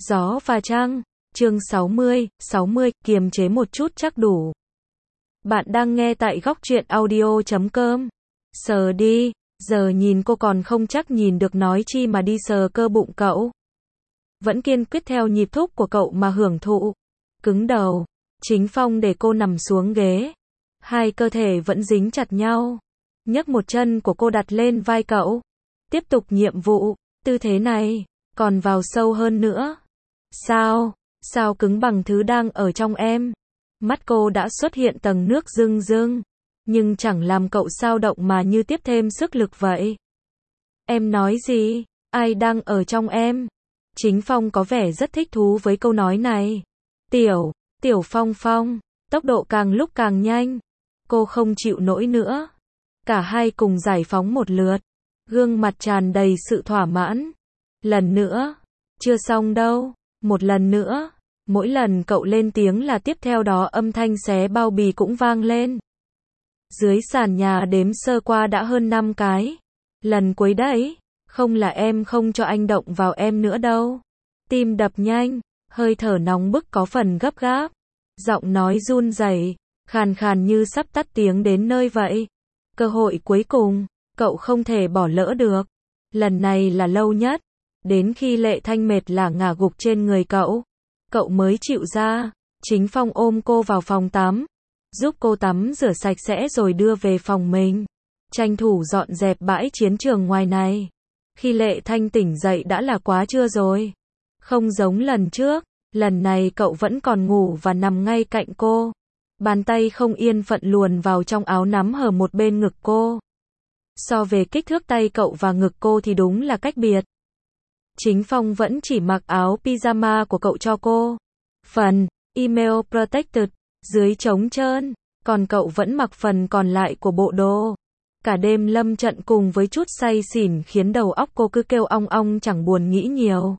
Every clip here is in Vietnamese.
Gió và trăng, chương 60, kiềm chế một chút chắc đủ. Bạn đang nghe tại góc truyện audio.com. Sờ đi, giờ nhìn cô còn không chắc nhìn được nói chi mà đi sờ cơ bụng cậu. Vẫn kiên quyết theo nhịp thúc của cậu mà hưởng thụ. Cứng đầu, Chính Phong để cô nằm xuống ghế. Hai cơ thể vẫn dính chặt nhau. Nhấc một chân của cô đặt lên vai cậu. Tiếp tục nhiệm vụ, tư thế này, còn vào sâu hơn nữa. Sao cứng bằng thứ đang ở trong em. Mắt cô đã xuất hiện tầng nước rưng rưng, nhưng chẳng làm cậu sao động mà như tiếp thêm sức lực vậy. Em nói gì? Ai đang ở trong em? Chính Phong có vẻ rất thích thú với câu nói này. Tiểu Phong, tốc độ càng lúc càng nhanh. Cô không chịu nổi nữa. Cả hai cùng giải phóng một lượt. Gương mặt tràn đầy sự thỏa mãn. Lần nữa. Chưa xong đâu. Một lần nữa. Mỗi lần cậu lên tiếng là tiếp theo đó âm thanh xé bao bì cũng vang lên. Dưới sàn nhà đếm sơ qua đã hơn 5 cái. Lần cuối đấy. Không là em không cho anh động vào em nữa đâu. Tim đập nhanh. Hơi thở nóng bức có phần gấp gáp. Giọng nói run rẩy, khàn khàn như sắp tắt tiếng đến nơi vậy. Cơ hội cuối cùng, cậu không thể bỏ lỡ được. Lần này là lâu nhất. Đến khi Lệ Thanh mệt là ngả gục trên người cậu mới chịu ra. Chính Phong ôm cô vào phòng tắm, giúp cô tắm rửa sạch sẽ rồi đưa về phòng mình. Tranh thủ dọn dẹp bãi chiến trường ngoài này. Khi Lệ Thanh tỉnh dậy đã là quá trưa rồi. Không giống lần trước, lần này cậu vẫn còn ngủ và nằm ngay cạnh cô. Bàn tay không yên phận luồn vào trong áo nắm hở một bên ngực cô. So về kích thước tay cậu và ngực cô thì đúng là cách biệt. Chính Phong vẫn chỉ mặc áo pyjama của cậu cho cô. Phần email protected, dưới trống trơn. Còn cậu vẫn mặc phần còn lại của bộ đồ. Cả đêm lâm trận cùng với chút say xỉn khiến đầu óc cô cứ kêu ong ong chẳng buồn nghĩ nhiều.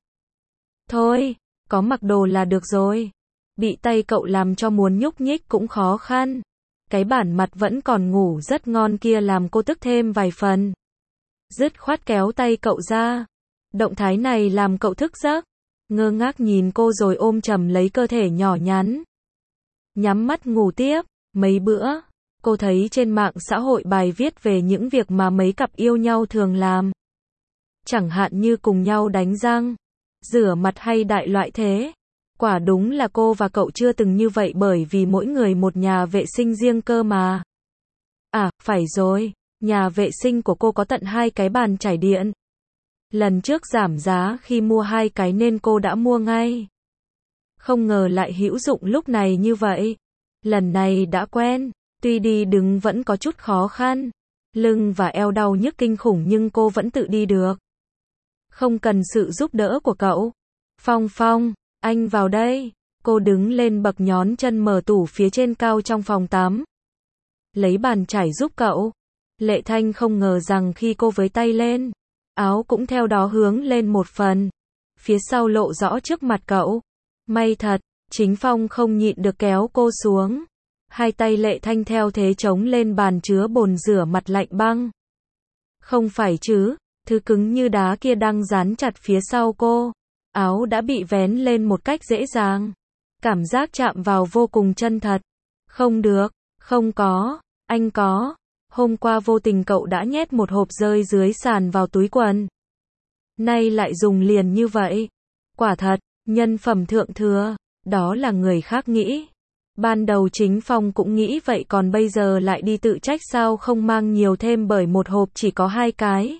Thôi, có mặc đồ là được rồi. Bị tay cậu làm cho muốn nhúc nhích cũng khó khăn. Cái bản mặt vẫn còn ngủ rất ngon kia làm cô tức thêm vài phần. Dứt khoát kéo tay cậu ra. Động thái này làm cậu thức giấc. Ngơ ngác nhìn cô rồi ôm chầm lấy cơ thể nhỏ nhắn. Nhắm mắt ngủ tiếp. Mấy bữa, cô thấy trên mạng xã hội bài viết về những việc mà mấy cặp yêu nhau thường làm. Chẳng hạn như cùng nhau đánh răng, rửa mặt hay đại loại thế. Quả đúng là cô và cậu chưa từng như vậy bởi vì mỗi người một nhà vệ sinh riêng cơ mà. À, phải rồi, nhà vệ sinh của cô có tận 2 cái bàn chải điện. Lần trước giảm giá khi mua 2 cái nên cô đã mua ngay. Không ngờ lại hữu dụng lúc này như vậy. Lần này đã quen, tuy đi đứng vẫn có chút khó khăn. Lưng và eo đau nhức kinh khủng nhưng cô vẫn tự đi được. Không cần sự giúp đỡ của cậu. Phong, anh vào đây. Cô đứng lên bậc nhón chân mở tủ phía trên cao trong phòng tắm. Lấy bàn chải giúp cậu. Lệ Thanh không ngờ rằng khi cô với tay lên, áo cũng theo đó hướng lên một phần. Phía sau lộ rõ trước mặt cậu. May thật, Chính Phong không nhịn được kéo cô xuống. Hai tay Lệ Thanh theo thế chống lên bàn chứa bồn rửa mặt lạnh băng. Không phải chứ, thứ cứng như đá kia đang dán chặt phía sau cô. Áo đã bị vén lên một cách dễ dàng. Cảm giác chạm vào vô cùng chân thật. Không được, không có, anh có. Hôm qua vô tình cậu đã nhét một hộp rơi dưới sàn vào túi quần. Nay lại dùng liền như vậy. Quả thật, nhân phẩm thượng thừa. Đó là người khác nghĩ. Ban đầu Chính Phong cũng nghĩ vậy còn bây giờ lại đi tự trách sao không mang nhiều thêm bởi một hộp chỉ có 2 cái.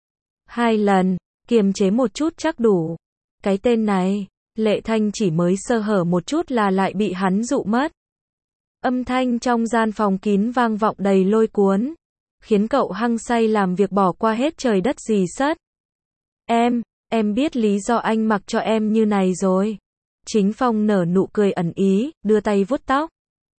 2 lần, kiềm chế một chút chắc đủ. Cái tên này, Lệ Thanh chỉ mới sơ hở một chút là lại bị hắn dụ mất. Âm thanh trong gian phòng kín vang vọng đầy lôi cuốn, khiến cậu hăng say làm việc bỏ qua hết trời đất rì sất. Em biết lý do anh mặc cho em như này rồi. Chính Phong nở nụ cười ẩn ý, đưa tay vuốt tóc.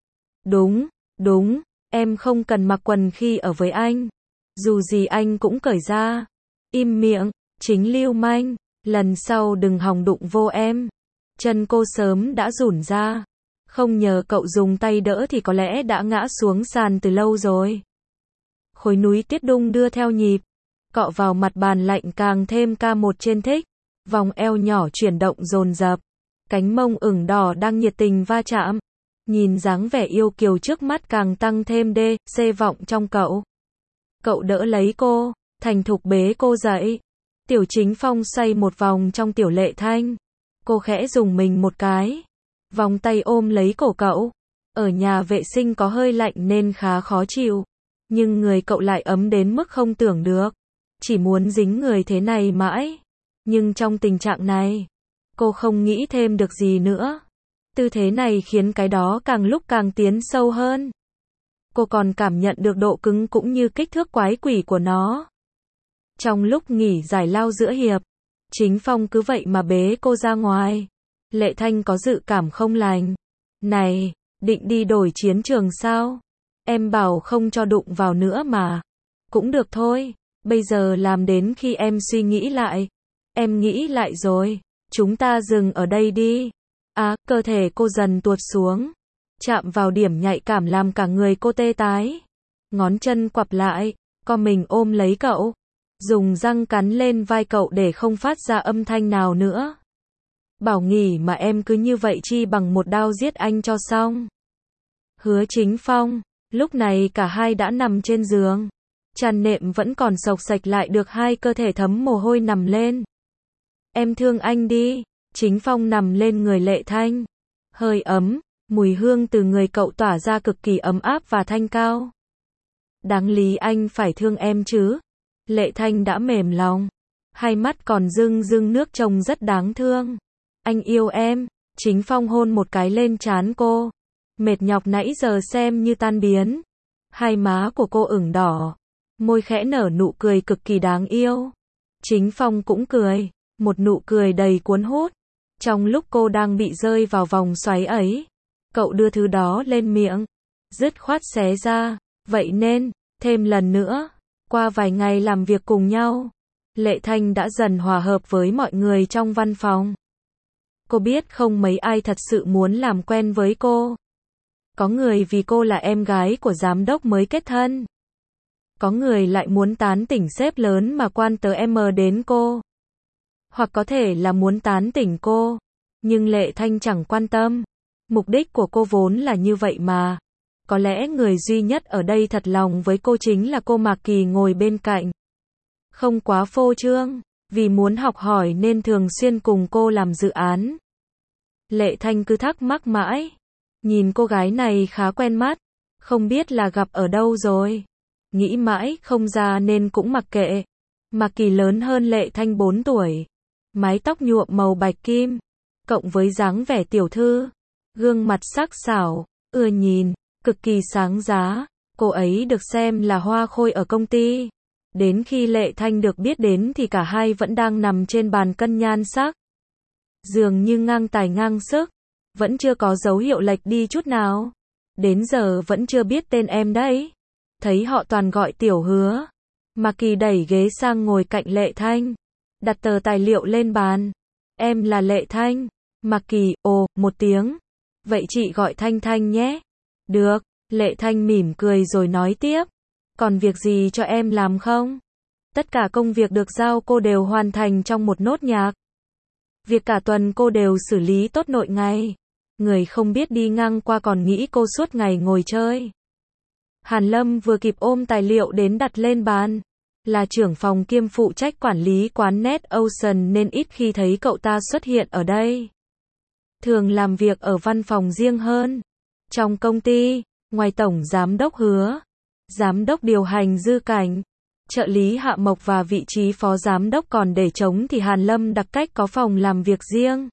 Đúng, em không cần mặc quần khi ở với anh. Dù gì anh cũng cởi ra. Im miệng, Chính lưu manh, lần sau đừng hòng đụng vô em. Chân cô sớm đã rủn ra. Không nhờ cậu dùng tay đỡ thì có lẽ đã ngã xuống sàn từ lâu rồi. Khối núi tuyết đung đưa theo nhịp, cọ vào mặt bàn lạnh càng thêm ca một trên thích. Vòng eo nhỏ chuyển động dồn dập, cánh mông ửng đỏ đang nhiệt tình va chạm. Nhìn dáng vẻ yêu kiều trước mắt càng tăng thêm vọng trong cậu. Cậu đỡ lấy cô, thành thục bế cô dậy. Tiểu Chính Phong xoay một vòng trong Tiểu Lệ Thanh. Cô khẽ dùng mình một cái, vòng tay ôm lấy cổ cậu. Ở nhà vệ sinh có hơi lạnh nên khá khó chịu, nhưng người cậu lại ấm đến mức không tưởng được. Chỉ muốn dính người thế này mãi. Nhưng trong tình trạng này, cô không nghĩ thêm được gì nữa. Tư thế này khiến cái đó càng lúc càng tiến sâu hơn. Cô còn cảm nhận được độ cứng cũng như kích thước quái quỷ của nó. Trong lúc nghỉ giải lao giữa hiệp, Chính Phong cứ vậy mà bế cô ra ngoài. Lệ Thanh có dự cảm không lành. Này, định đi đổi chiến trường sao? Em bảo không cho đụng vào nữa mà. Cũng được thôi, bây giờ làm đến khi em suy nghĩ lại. Em nghĩ lại rồi, chúng ta dừng ở đây đi. Cơ thể cô dần tuột xuống, chạm vào điểm nhạy cảm làm cả người cô tê tái. Ngón chân quặp lại, co mình ôm lấy cậu, dùng răng cắn lên vai cậu để không phát ra âm thanh nào nữa. Bảo nghỉ mà em cứ như vậy chi bằng một đao giết anh cho xong. Hứa Chính Phong, lúc này cả hai đã nằm trên giường. Chăn nệm vẫn còn xộc xạch lại được hai cơ thể thấm mồ hôi nằm lên. Em thương anh đi. Chính Phong nằm lên người Lệ Thanh. Hơi ấm, mùi hương từ người cậu tỏa ra cực kỳ ấm áp và thanh cao. Đáng lý anh phải thương em chứ. Lệ Thanh đã mềm lòng. Hai mắt còn rưng rưng nước trông rất đáng thương. Anh yêu em. Chính Phong hôn một cái lên trán cô. Mệt nhọc nãy giờ xem như tan biến. Hai má của cô ửng đỏ. Môi khẽ nở nụ cười cực kỳ đáng yêu. Chính Phong cũng cười. Một nụ cười đầy cuốn hút. Trong lúc cô đang bị rơi vào vòng xoáy ấy, cậu đưa thứ đó lên miệng, dứt khoát xé ra. Vậy nên, thêm lần nữa, qua vài ngày làm việc cùng nhau, Lệ Thanh đã dần hòa hợp với mọi người trong văn phòng. Cô biết không mấy ai thật sự muốn làm quen với cô. Có người vì cô là em gái của giám đốc mới kết thân. Có người lại muốn tán tỉnh sếp lớn mà quan tờ M đến cô. Hoặc có thể là muốn tán tỉnh cô. Nhưng Lệ Thanh chẳng quan tâm. Mục đích của cô vốn là như vậy mà. Có lẽ người duy nhất ở đây thật lòng với cô chính là cô Mạc Kỳ ngồi bên cạnh. Không quá phô trương, vì muốn học hỏi nên thường xuyên cùng cô làm dự án. Lệ Thanh cứ thắc mắc mãi. Nhìn cô gái này khá quen mắt. Không biết là gặp ở đâu rồi. Nghĩ mãi không ra nên cũng mặc kệ. Mạc Kỳ lớn hơn Lệ Thanh 4 tuổi. Mái tóc nhuộm màu bạch kim, cộng với dáng vẻ tiểu thư, gương mặt sắc sảo, ưa nhìn, cực kỳ sáng giá. Cô ấy được xem là hoa khôi ở công ty. Đến khi Lệ Thanh được biết đến thì cả hai vẫn đang nằm trên bàn cân nhan sắc. Dường như ngang tài ngang sức, vẫn chưa có dấu hiệu lệch đi chút nào. Đến giờ vẫn chưa biết tên em đấy. Thấy họ toàn gọi Tiểu Hứa. Mạc Kỳ đẩy ghế sang ngồi cạnh Lệ Thanh. Đặt tờ tài liệu lên bàn. Em là Lệ Thanh. Mạc Kỳ, một tiếng. Vậy chị gọi Thanh Thanh nhé. Được. Lệ Thanh mỉm cười rồi nói tiếp. Còn việc gì cho em làm không? Tất cả công việc được giao cô đều hoàn thành trong một nốt nhạc. Việc cả tuần cô đều xử lý tốt nội ngày. Người không biết đi ngang qua còn nghĩ cô suốt ngày ngồi chơi. Hàn Lâm vừa kịp ôm tài liệu đến đặt lên bàn. Là trưởng phòng kiêm phụ trách quản lý quán Net Ocean nên ít khi thấy cậu ta xuất hiện ở đây. Thường làm việc ở văn phòng riêng hơn. Trong công ty, ngoài tổng giám đốc Hứa, giám đốc điều hành Dư Cảnh, trợ lý Hạ Mộc và vị trí phó giám đốc còn để trống thì Hàn Lâm đặc cách có phòng làm việc riêng.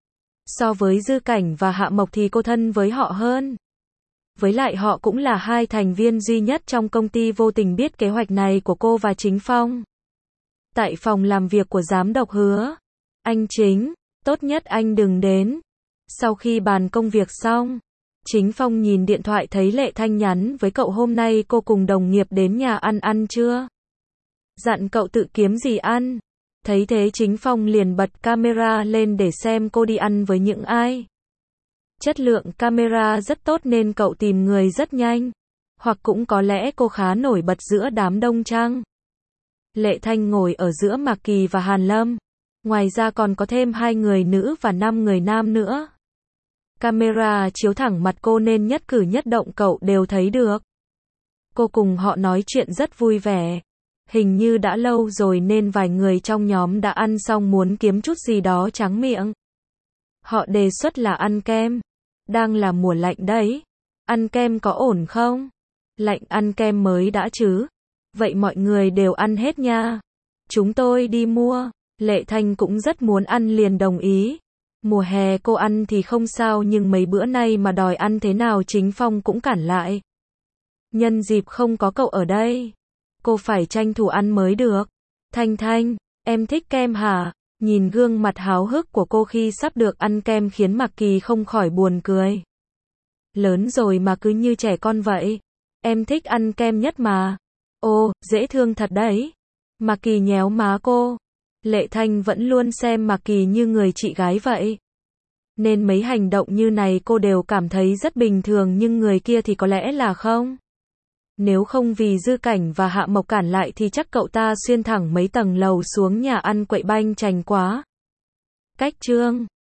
So với Dư Cảnh và Hạ Mộc thì cô thân với họ hơn. Với lại họ cũng là hai thành viên duy nhất trong công ty vô tình biết kế hoạch này của cô và Chính Phong. Tại phòng làm việc của giám đốc Hứa, anh Chính, tốt nhất anh đừng đến. Sau khi bàn công việc xong, Chính Phong nhìn điện thoại thấy Lệ Thanh nhắn với cậu hôm nay cô cùng đồng nghiệp đến nhà ăn chưa? Dặn cậu tự kiếm gì ăn. Thấy thế Chính Phong liền bật camera lên để xem cô đi ăn với những ai. Chất lượng camera rất tốt nên cậu tìm người rất nhanh. Hoặc cũng có lẽ cô khá nổi bật giữa đám đông chăng? Lệ Thanh ngồi ở giữa Mạc Kỳ và Hàn Lâm. Ngoài ra còn có thêm 2 người nữ và 5 người nam nữa. Camera chiếu thẳng mặt cô nên nhất cử nhất động cậu đều thấy được. Cô cùng họ nói chuyện rất vui vẻ. Hình như đã lâu rồi nên vài người trong nhóm đã ăn xong muốn kiếm chút gì đó tráng miệng. Họ đề xuất là ăn kem. Đang là mùa lạnh đấy. Ăn kem có ổn không? Lạnh ăn kem mới đã chứ. Vậy mọi người đều ăn hết nha. Chúng tôi đi mua. Lệ Thanh cũng rất muốn ăn liền đồng ý. Mùa hè cô ăn thì không sao nhưng mấy bữa nay mà đòi ăn thế nào Chính Phong cũng cản lại. Nhân dịp không có cậu ở đây, cô phải tranh thủ ăn mới được. Thanh Thanh, em thích kem hả? Nhìn gương mặt háo hức của cô khi sắp được ăn kem khiến Mạc Kỳ không khỏi buồn cười. Lớn rồi mà cứ như trẻ con vậy. Em thích ăn kem nhất mà. Ồ, dễ thương thật đấy. Mạc Kỳ nhéo má cô. Lệ Thanh vẫn luôn xem Mạc Kỳ như người chị gái vậy. Nên mấy hành động như này cô đều cảm thấy rất bình thường nhưng người kia thì có lẽ là không. Nếu không vì Dư Cảnh và Hạ Mộc cản lại thì chắc cậu ta xuyên thẳng mấy tầng lầu xuống nhà ăn quậy banh chành quá. Cách chương